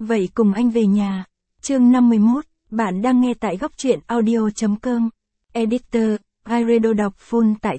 Vậy cùng anh về nhà. Chương 51, bạn đang nghe tại góc truyện audio.com. Editor, Iredo đọc full tại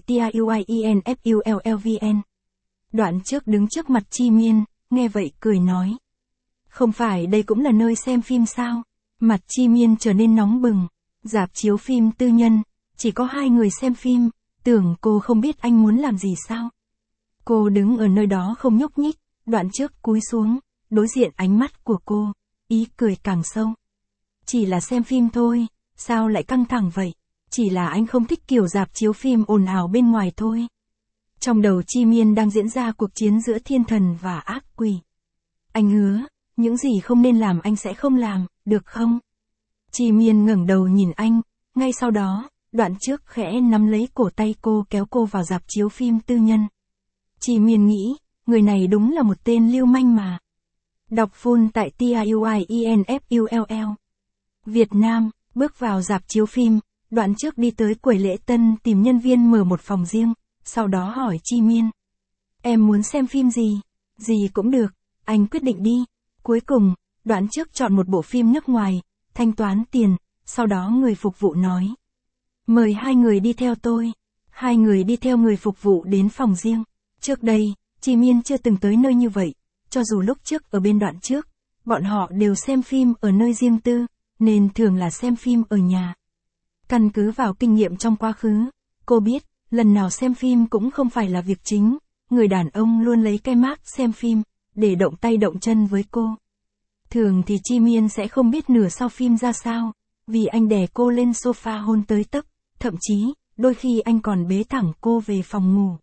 TIUIENFULLVN. Đoạn trước đứng trước mặt Chi Miên, nghe vậy cười nói. Không phải đây cũng là nơi xem phim sao? Mặt Chi Miên trở nên nóng bừng. Rạp chiếu phim tư nhân, chỉ có 2 người xem phim, tưởng cô không biết anh muốn làm gì sao? Cô đứng ở nơi đó không nhúc nhích, đoạn trước cúi xuống, đối diện ánh mắt của cô, ý cười càng sâu. Chỉ là xem phim thôi, sao lại căng thẳng vậy? Chỉ là anh không thích kiểu rạp chiếu phim ồn ào bên ngoài thôi. Trong đầu Chi Miên đang diễn ra cuộc chiến giữa thiên thần và ác quỷ. Anh hứa, những gì không nên làm anh sẽ không làm, được không? Chi Miên ngẩng đầu nhìn anh, ngay sau đó, đoạn trước khẽ nắm lấy cổ tay cô kéo cô vào rạp chiếu phim tư nhân. Chi Miên nghĩ, người này đúng là một tên lưu manh mà. Đọc full tại TIUIENFULL. Việt Nam, bước vào rạp chiếu phim, đoạn trước đi tới quầy lễ tân tìm nhân viên mở một phòng riêng, sau đó hỏi Chi Miên. Em muốn xem phim gì? Gì cũng được, anh quyết định đi. Cuối cùng, đoạn trước chọn một bộ phim nước ngoài, thanh toán tiền, sau đó người phục vụ nói. Mời 2 người đi theo tôi. 2 người đi theo người phục vụ đến phòng riêng. Trước đây, Chi Miên chưa từng tới nơi như vậy, cho dù lúc trước ở bên đoạn trước, bọn họ đều xem phim ở nơi riêng tư, nên thường là xem phim ở nhà. Căn cứ vào kinh nghiệm trong quá khứ, cô biết, lần nào xem phim cũng không phải là việc chính, người đàn ông luôn lấy cái mác xem phim, để động tay động chân với cô. Thường thì Chi Miên sẽ không biết nửa sau phim ra sao, vì anh đè cô lên sofa hôn tới tấp, thậm chí, đôi khi anh còn bế thẳng cô về phòng ngủ.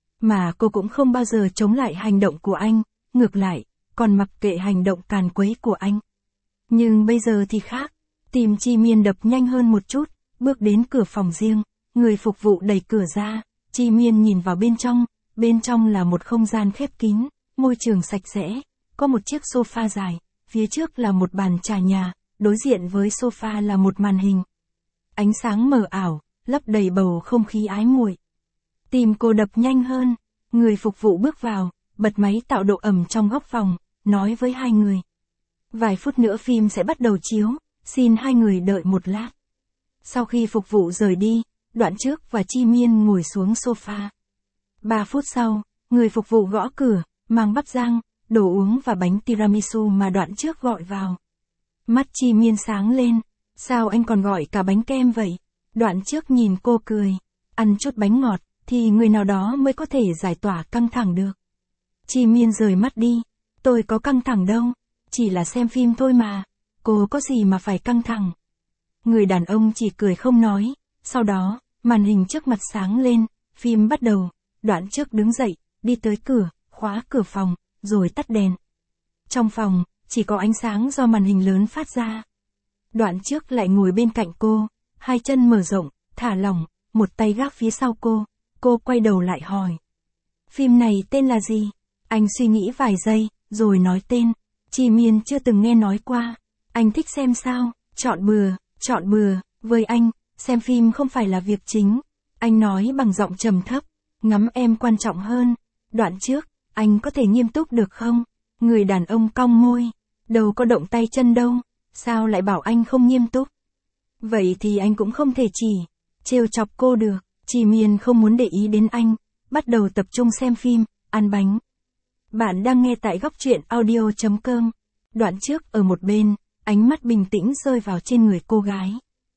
Mà cô cũng không bao giờ chống lại hành động của anh, ngược lại, còn mặc kệ hành động càn quấy của anh. Nhưng bây giờ thì khác, tim Chi Miên đập nhanh hơn một chút, bước đến cửa phòng riêng, người phục vụ đẩy cửa ra, Chi Miên nhìn vào bên trong là một không gian khép kín, môi trường sạch sẽ, có một chiếc sofa dài, phía trước là một bàn trà nhà, đối diện với sofa là một màn hình. Ánh sáng mờ ảo, lấp đầy bầu không khí ái muội. Tim cô đập nhanh hơn, người phục vụ bước vào, bật máy tạo độ ẩm trong góc phòng, nói với 2 người. Vài phút nữa phim sẽ bắt đầu chiếu, xin 2 người đợi một lát. Sau khi phục vụ rời đi, đoạn trước và Chi Miên ngồi xuống sofa. 3 phút sau, người phục vụ gõ cửa, mang bắp rang, đồ uống và bánh tiramisu mà đoạn trước gọi vào. Mắt Chi Miên sáng lên, sao anh còn gọi cả bánh kem vậy? Đoạn trước nhìn cô cười, ăn chút bánh ngọt, thì người nào đó mới có thể giải tỏa căng thẳng được. Chi Miên rời mắt đi, tôi có căng thẳng đâu, chỉ là xem phim thôi mà, cô có gì mà phải căng thẳng. Người đàn ông chỉ cười không nói, sau đó, màn hình trước mặt sáng lên, phim bắt đầu, đoạn trước đứng dậy, đi tới cửa, khóa cửa phòng, rồi tắt đèn. Trong phòng, chỉ có ánh sáng do màn hình lớn phát ra. Đoạn trước lại ngồi bên cạnh cô, 2 chân mở rộng, thả lỏng, một tay gác phía sau cô quay đầu lại hỏi. Phim này tên là gì? Anh suy nghĩ vài giây, rồi nói tên. Chi Miên chưa từng nghe nói qua. Anh thích xem sao? Chọn bừa, với anh, xem phim không phải là việc chính. Anh nói bằng giọng trầm thấp, ngắm em quan trọng hơn. Đoạn trước, anh có thể nghiêm túc được không? Người đàn ông cong môi, đâu có động tay chân đâu, sao lại bảo anh không nghiêm túc? Vậy thì anh cũng không thể chỉ trêu chọc cô được. Chi Miên không muốn để ý đến anh, bắt đầu tập trung xem phim, ăn bánh. Bạn đang nghe tại góc truyện audio.com. Đoạn trước ở một bên, ánh mắt bình tĩnh rơi vào trên người cô gái.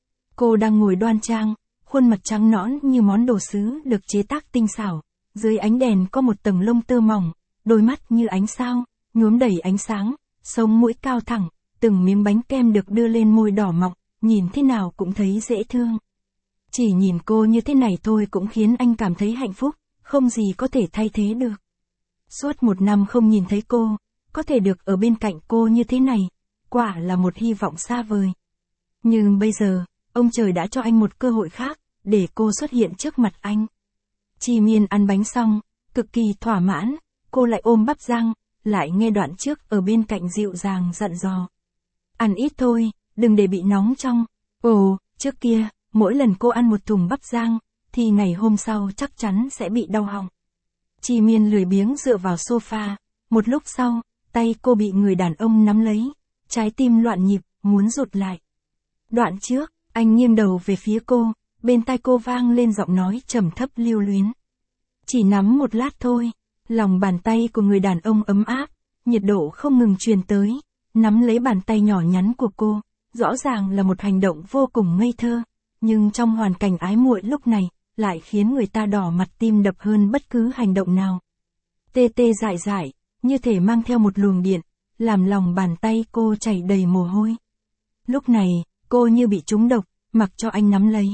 Cô đang ngồi đoan trang, khuôn mặt trắng nõn như món đồ sứ được chế tác tinh xảo. Dưới ánh đèn có một tầng lông tơ mỏng, đôi mắt như ánh sao, nhuốm đầy ánh sáng, sống mũi cao thẳng, từng miếng bánh kem được đưa lên môi đỏ mọng, nhìn thế nào cũng thấy dễ thương. Chỉ nhìn cô như thế này thôi cũng khiến anh cảm thấy hạnh phúc, không gì có thể thay thế được. Suốt 1 năm không nhìn thấy cô, có thể được ở bên cạnh cô như thế này, quả là một hy vọng xa vời. Nhưng bây giờ, ông trời đã cho anh một cơ hội khác, để cô xuất hiện trước mặt anh. Chi Miên ăn bánh xong, cực kỳ thỏa mãn, cô lại ôm bắp rang, lại nghe đoạn trước ở bên cạnh dịu dàng dặn dò. Ăn ít thôi, đừng để bị nóng trong. Ồ, trước kia, mỗi lần cô ăn một thùng bắp rang, thì ngày hôm sau chắc chắn sẽ bị đau họng. Chi Miên lười biếng dựa vào sofa, một lúc sau, tay cô bị người đàn ông nắm lấy, trái tim loạn nhịp, muốn rụt lại. Đoạn trước, anh nghiêng đầu về phía cô, bên tai cô vang lên giọng nói trầm thấp lưu luyến. Chỉ nắm một lát thôi, lòng bàn tay của người đàn ông ấm áp, nhiệt độ không ngừng truyền tới, nắm lấy bàn tay nhỏ nhắn của cô, rõ ràng là một hành động vô cùng ngây thơ, nhưng trong hoàn cảnh ái muội lúc này, lại khiến người ta đỏ mặt tim đập hơn bất cứ hành động nào. Tê tê dại dại, như thể mang theo một luồng điện, làm lòng bàn tay cô chảy đầy mồ hôi. Lúc này, cô như bị trúng độc, mặc cho anh nắm lấy.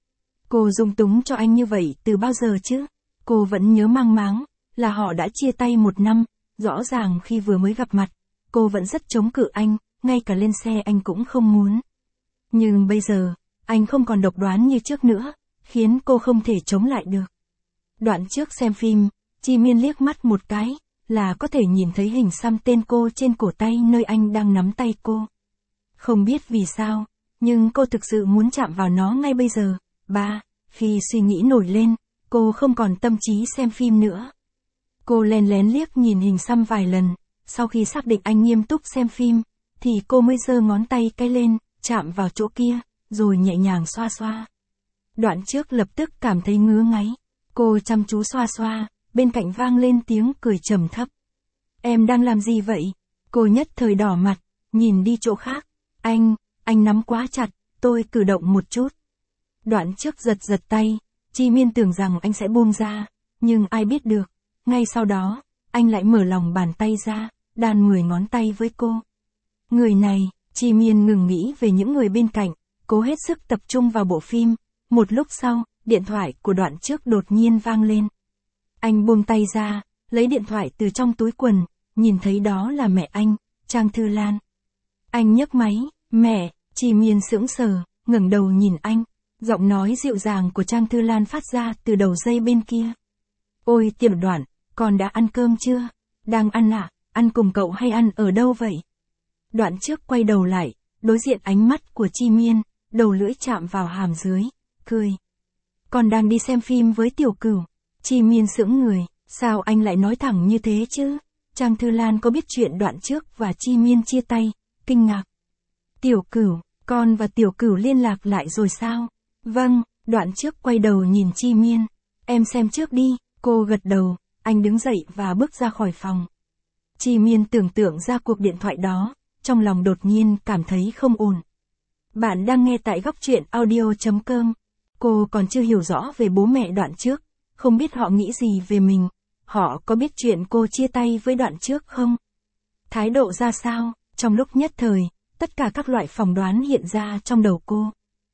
Cô dung túng cho anh như vậy từ bao giờ chứ? Cô vẫn nhớ mang máng, là họ đã chia tay 1 năm, rõ ràng khi vừa mới gặp mặt, cô vẫn rất chống cự anh, ngay cả lên xe anh cũng không muốn. Nhưng bây giờ, anh không còn độc đoán như trước nữa, khiến cô không thể chống lại được. Đoạn trước xem phim, Chi Miên liếc mắt một cái, là có thể nhìn thấy hình xăm tên cô trên cổ tay nơi anh đang nắm tay cô. Không biết vì sao, nhưng cô thực sự muốn chạm vào nó ngay bây giờ. Khi suy nghĩ nổi lên, cô không còn tâm trí xem phim nữa. Cô lén lén liếc nhìn hình xăm vài lần, sau khi xác định anh nghiêm túc xem phim, thì cô mới giơ ngón tay cái lên, chạm vào chỗ kia, rồi nhẹ nhàng xoa xoa. Đoạn trước lập tức cảm thấy ngứa ngáy, cô chăm chú xoa xoa, bên cạnh vang lên tiếng cười trầm thấp. Em đang làm gì vậy? Cô nhất thời đỏ mặt, nhìn đi chỗ khác. Anh nắm quá chặt, tôi cử động một chút. Đoạn trước giật tay, Chi Miên tưởng rằng anh sẽ buông ra, nhưng ai biết được, ngay sau đó, anh lại mở lòng bàn tay ra, đan 10 ngón tay với cô. Người này, Chi Miên ngừng nghĩ về những người bên cạnh, cố hết sức tập trung vào bộ phim. Một lúc sau, điện thoại của đoạn trước đột nhiên vang lên. Anh buông tay ra, lấy điện thoại từ trong túi quần, nhìn thấy đó là mẹ anh, Trang Thư Lan. Anh nhấc máy, mẹ, Chi Miên sững sờ, ngẩng đầu nhìn anh, giọng nói dịu dàng của Trang Thư Lan phát ra từ đầu dây bên kia. Ôi Tiểu Đoạn, con đã ăn cơm chưa? Đang ăn ạ, ăn cùng cậu hay ăn ở đâu vậy? Đoạn trước quay đầu lại, đối diện ánh mắt của Chi Miên, đầu lưỡi chạm vào hàm dưới, cười. Con đang đi xem phim với Tiểu Cửu. Chi Miên sững người, sao anh lại nói thẳng như thế chứ? Trang Thư Lan có biết chuyện đoạn trước và Chi Miên chia tay, kinh ngạc. Tiểu Cửu, con và Tiểu Cửu liên lạc lại rồi sao? Vâng, đoạn trước quay đầu nhìn Chi Miên. Em xem trước đi, cô gật đầu, anh đứng dậy và bước ra khỏi phòng. Chi Miên tưởng tượng ra cuộc điện thoại đó, trong lòng đột nhiên cảm thấy không ổn. Bạn đang nghe tại Góc Truyện Audio.com. Cô còn chưa hiểu rõ về bố mẹ đoạn trước, không biết họ nghĩ gì về mình, họ có biết chuyện cô chia tay với đoạn trước không? Thái độ ra sao? Trong lúc nhất thời, tất cả các loại phỏng đoán hiện ra trong đầu cô.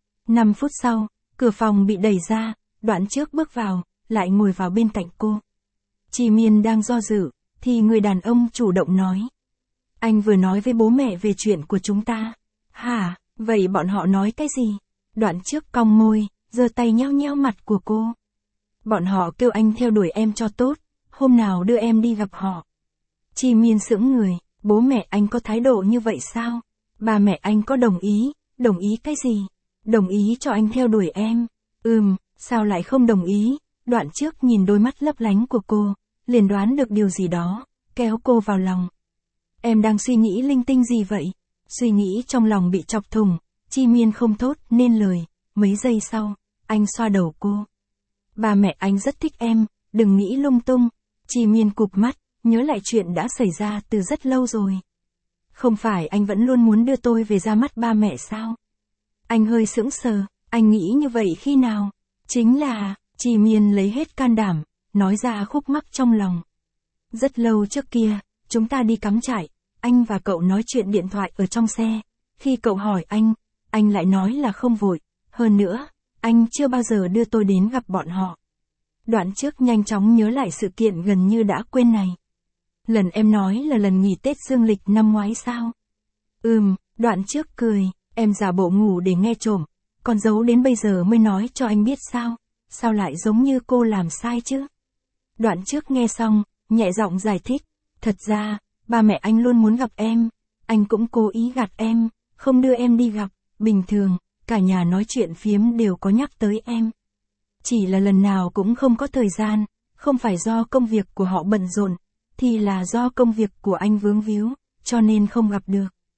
5 phút sau, cửa phòng bị đẩy ra, đoạn trước bước vào, lại ngồi vào bên cạnh cô. Chi Miên đang do dự, thì người đàn ông chủ động nói. Anh vừa nói với bố mẹ về chuyện của chúng ta. Hả, vậy bọn họ nói cái gì? Đoạn trước cong môi, giơ tay nheo nheo mặt của cô. Bọn họ kêu anh theo đuổi em cho tốt, hôm nào đưa em đi gặp họ. Chi Miên sững người, bố mẹ anh có thái độ như vậy sao? Ba mẹ anh có đồng ý cái gì? Đồng ý cho anh theo đuổi em. Sao lại không đồng ý? Đoạn trước nhìn đôi mắt lấp lánh của cô, liền đoán được điều gì đó, kéo cô vào lòng. Em đang suy nghĩ linh tinh gì vậy? Suy nghĩ trong lòng bị chọc thủng, Chi Miên không thốt nên lời, mấy giây sau, anh xoa đầu cô. Ba mẹ anh rất thích em, đừng nghĩ lung tung. Chi Miên cụp mắt, nhớ lại chuyện đã xảy ra từ rất lâu rồi. Không phải anh vẫn luôn muốn đưa tôi về ra mắt ba mẹ sao? Anh hơi sững sờ, anh nghĩ như vậy khi nào? Chính là, Chi Miên lấy hết can đảm, nói ra khúc mắc trong lòng. Rất lâu trước kia, chúng ta đi cắm trại, anh và cậu nói chuyện điện thoại ở trong xe. Khi cậu hỏi anh lại nói là không vội. Hơn nữa, anh chưa bao giờ đưa tôi đến gặp bọn họ. Đoạn trước nhanh chóng nhớ lại sự kiện gần như đã quên này. Lần em nói là lần nghỉ Tết dương lịch năm ngoái sao? Đoạn trước cười, em giả bộ ngủ để nghe trộm, còn giấu đến bây giờ mới nói cho anh biết sao? Sao lại giống như cô làm sai chứ? Đoạn trước nghe xong, nhẹ giọng giải thích, thật ra, ba mẹ anh luôn muốn gặp em, anh cũng cố ý gạt em, không đưa em đi gặp, bình thường, cả nhà nói chuyện phiếm đều có nhắc tới em. Chỉ là lần nào cũng không có thời gian, không phải do công việc của họ bận rộn, thì là do công việc của anh vướng víu, cho nên không gặp được.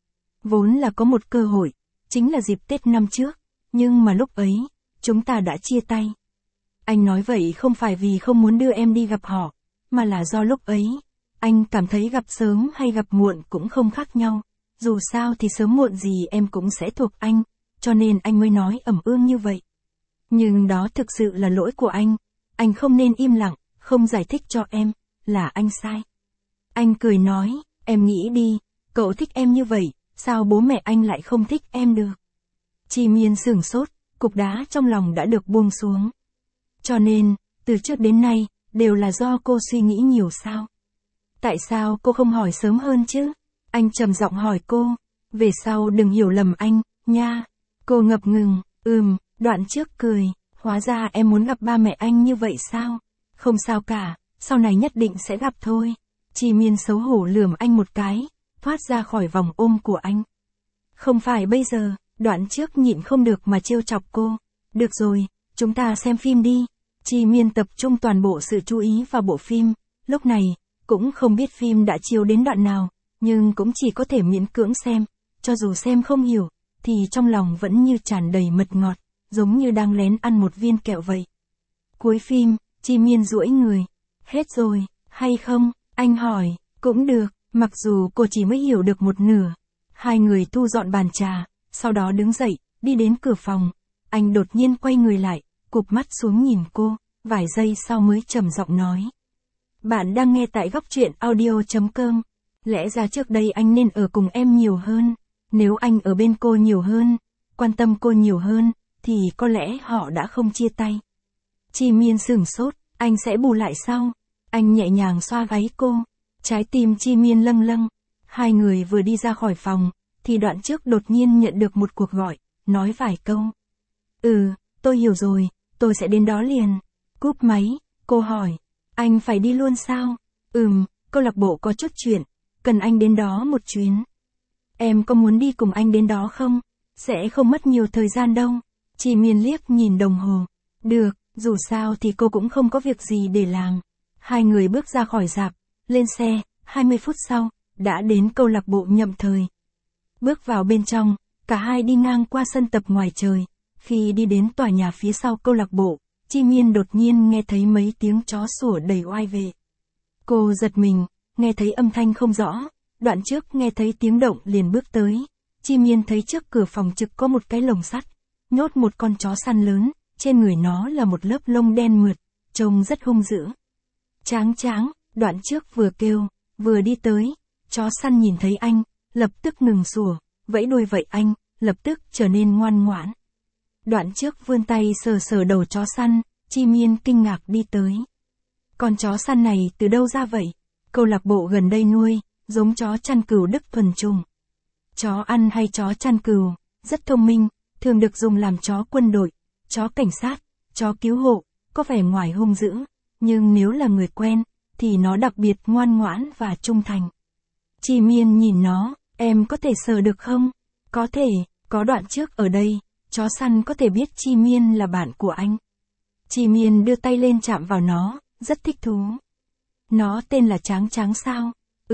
Vốn là có một cơ hội, chính là dịp Tết năm trước, nhưng mà lúc ấy, chúng ta đã chia tay. Anh nói vậy không phải vì không muốn đưa em đi gặp họ, mà là do lúc ấy, anh cảm thấy gặp sớm hay gặp muộn cũng không khác nhau. Dù sao thì sớm muộn gì em cũng sẽ thuộc anh, cho nên anh mới nói ẩm ương như vậy. Nhưng đó thực sự là lỗi của anh không nên im lặng, không giải thích cho em, là anh sai. Anh cười nói, em nghĩ đi, cậu thích em như vậy, sao bố mẹ anh lại không thích em được? Chi Miên sửng sốt, cục đá trong lòng đã được buông xuống. Cho nên, từ trước đến nay, đều là do cô suy nghĩ nhiều sao? Tại sao cô không hỏi sớm hơn chứ? Anh trầm giọng hỏi cô, về sau đừng hiểu lầm anh, nha. Cô ngập ngừng, Đoạn trước cười, hóa ra em muốn gặp ba mẹ anh như vậy sao? Không sao cả, sau này nhất định sẽ gặp thôi. Chi Miên xấu hổ lườm anh một cái, thoát ra khỏi vòng ôm của anh. Không phải bây giờ, Đoạn trước nhịn không được mà trêu chọc cô. Được rồi, chúng ta xem phim đi. Chi Miên tập trung toàn bộ sự chú ý vào bộ phim, lúc này, cũng không biết phim đã chiếu đến đoạn nào, nhưng cũng chỉ có thể miễn cưỡng xem, cho dù xem không hiểu, thì trong lòng vẫn như tràn đầy mật ngọt, giống như đang lén ăn một viên kẹo vậy. Cuối phim, Chi Miên duỗi người. Hết rồi, hay không? Anh hỏi, cũng được, mặc dù cô chỉ mới hiểu được một nửa. Hai người thu dọn bàn trà, sau đó đứng dậy, đi đến cửa phòng. Anh đột nhiên quay người lại, cụp mắt xuống nhìn cô, vài giây sau mới trầm giọng nói. Bạn đang nghe tại Góc Truyện Audio.com. Lẽ ra trước đây anh nên ở cùng em nhiều hơn. Nếu anh ở bên cô nhiều hơn, quan tâm cô nhiều hơn, thì có lẽ họ đã không chia tay. Chi Miên sửng sốt, anh sẽ bù lại sau. Anh nhẹ nhàng xoa gáy cô. Trái tim Chi Miên lâng lâng. Hai người vừa đi ra khỏi phòng, thì Đoạn trước đột nhiên nhận được một cuộc gọi, nói vài câu. Tôi hiểu rồi, tôi sẽ đến đó liền. Cúp máy, cô hỏi, anh phải đi luôn sao? Câu lạc bộ có chút chuyện, cần anh đến đó một chuyến. Em có muốn đi cùng anh đến đó không? Sẽ không mất nhiều thời gian đâu. Chi Miên liếc nhìn đồng hồ. Được, dù sao thì cô cũng không có việc gì để làm. Hai người bước ra khỏi rạp, lên xe, 20 phút sau, đã đến câu lạc bộ Nhậm Thời. Bước vào bên trong, cả hai đi ngang qua sân tập ngoài trời. Khi đi đến tòa nhà phía sau câu lạc bộ, Chi Miên đột nhiên nghe thấy mấy tiếng chó sủa đầy oai vệ. Cô giật mình, nghe thấy âm thanh không rõ, Đoạn trước nghe thấy tiếng động liền bước tới. Chi Miên thấy trước cửa phòng trực có một cái lồng sắt, nhốt một con chó săn lớn, trên người nó là một lớp lông đen mượt, trông rất hung dữ. Tráng Tráng, Đoạn trước vừa kêu, vừa đi tới, chó săn nhìn thấy anh, lập tức ngừng sủa, vẫy đuôi vậy anh, lập tức trở nên ngoan ngoãn. Đoạn trước vươn tay sờ sờ đầu chó săn, Chi Miên kinh ngạc đi tới. Con chó săn này từ đâu ra vậy? Câu lạc bộ gần đây nuôi, giống chó chăn cừu Đức thuần chủng. Chó ăn hay chó chăn cừu, rất thông minh, thường được dùng làm chó quân đội, chó cảnh sát, chó cứu hộ, có vẻ ngoài hung dữ, nhưng nếu là người quen, thì nó đặc biệt ngoan ngoãn và trung thành. Chi Miên nhìn nó, em có thể sờ được không? Có thể, có Đoạn trước ở đây, chó săn có thể biết Chi Miên là bạn của anh. Chi Miên đưa tay lên chạm vào nó, rất thích thú. Nó tên là Tráng Tráng sao?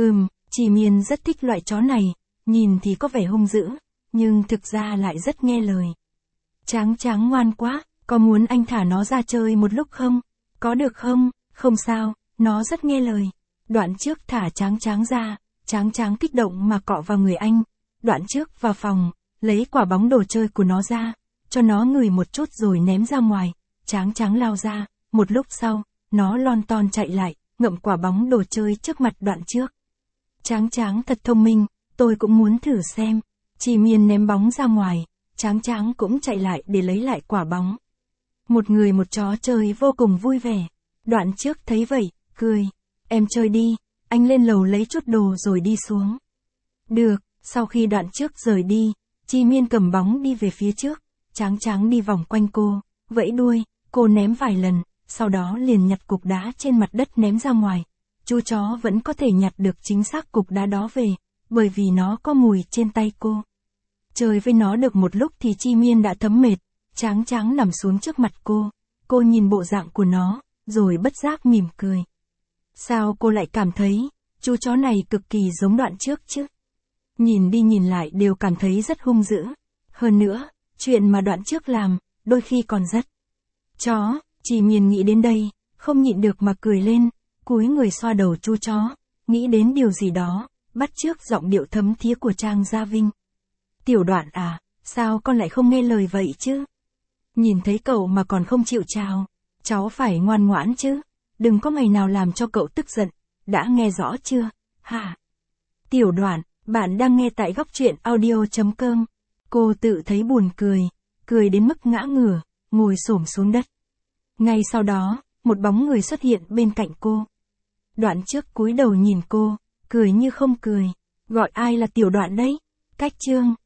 Chi Miên rất thích loại chó này, nhìn thì có vẻ hung dữ, nhưng thực ra lại rất nghe lời. Tráng Tráng ngoan quá, có muốn anh thả nó ra chơi một lúc không? Có được không? Không sao, nó rất nghe lời. Đoạn trước thả Tráng Tráng ra, Tráng Tráng kích động mà cọ vào người anh. Đoạn trước vào phòng, lấy quả bóng đồ chơi của nó ra, cho nó ngửi một chút rồi ném ra ngoài. Tráng Tráng lao ra, một lúc sau, nó lon ton chạy lại, ngậm quả bóng đồ chơi trước mặt Đoạn trước. Tráng Tráng thật thông minh, tôi cũng muốn thử xem. Chi Miên ném bóng ra ngoài, Tráng Tráng cũng chạy lại để lấy lại quả bóng. Một người một chó chơi vô cùng vui vẻ. Đoạn trước thấy vậy, cười. Em chơi đi, anh lên lầu lấy chút đồ rồi đi xuống. Được, sau khi Đoạn trước rời đi, Chi Miên cầm bóng đi về phía trước, Tráng Tráng đi vòng quanh cô, vẫy đuôi, cô ném vài lần, sau đó liền nhặt cục đá trên mặt đất ném ra ngoài. Chú chó vẫn có thể nhặt được chính xác cục đá đó về, bởi vì nó có mùi trên tay cô. Chơi với nó được một lúc thì Chi Miên đã thấm mệt, Tráng Tráng nằm xuống trước mặt cô nhìn bộ dạng của nó, rồi bất giác mỉm cười. Sao cô lại cảm thấy, chú chó này cực kỳ giống Đoạn trước chứ? Nhìn đi nhìn lại đều cảm thấy rất hung dữ. Hơn nữa, chuyện mà đoạn trước làm, đôi khi còn rất chó. Chi Miên nghĩ đến đây, không nhịn được mà cười lên, cúi người xoa đầu chú chó, nghĩ đến điều gì đó, bắt chước giọng điệu thấm thía của Trang Gia Vinh. Tiểu Đoạn à, sao con lại không nghe lời vậy chứ? Nhìn thấy cậu mà còn không chịu chào, cháu phải ngoan ngoãn chứ, đừng có ngày nào làm cho cậu tức giận, đã nghe rõ chưa, hả? Tiểu Đoạn, bạn đang nghe tại Góc Truyện Audio.com. Cô tự thấy buồn cười đến mức ngã ngửa, ngồi xổm xuống đất. Ngay sau đó, một bóng người xuất hiện bên cạnh cô. Đoạn trước cúi đầu nhìn cô, cười như không cười, gọi ai là Tiểu Đoạn đấy? Cách Chương,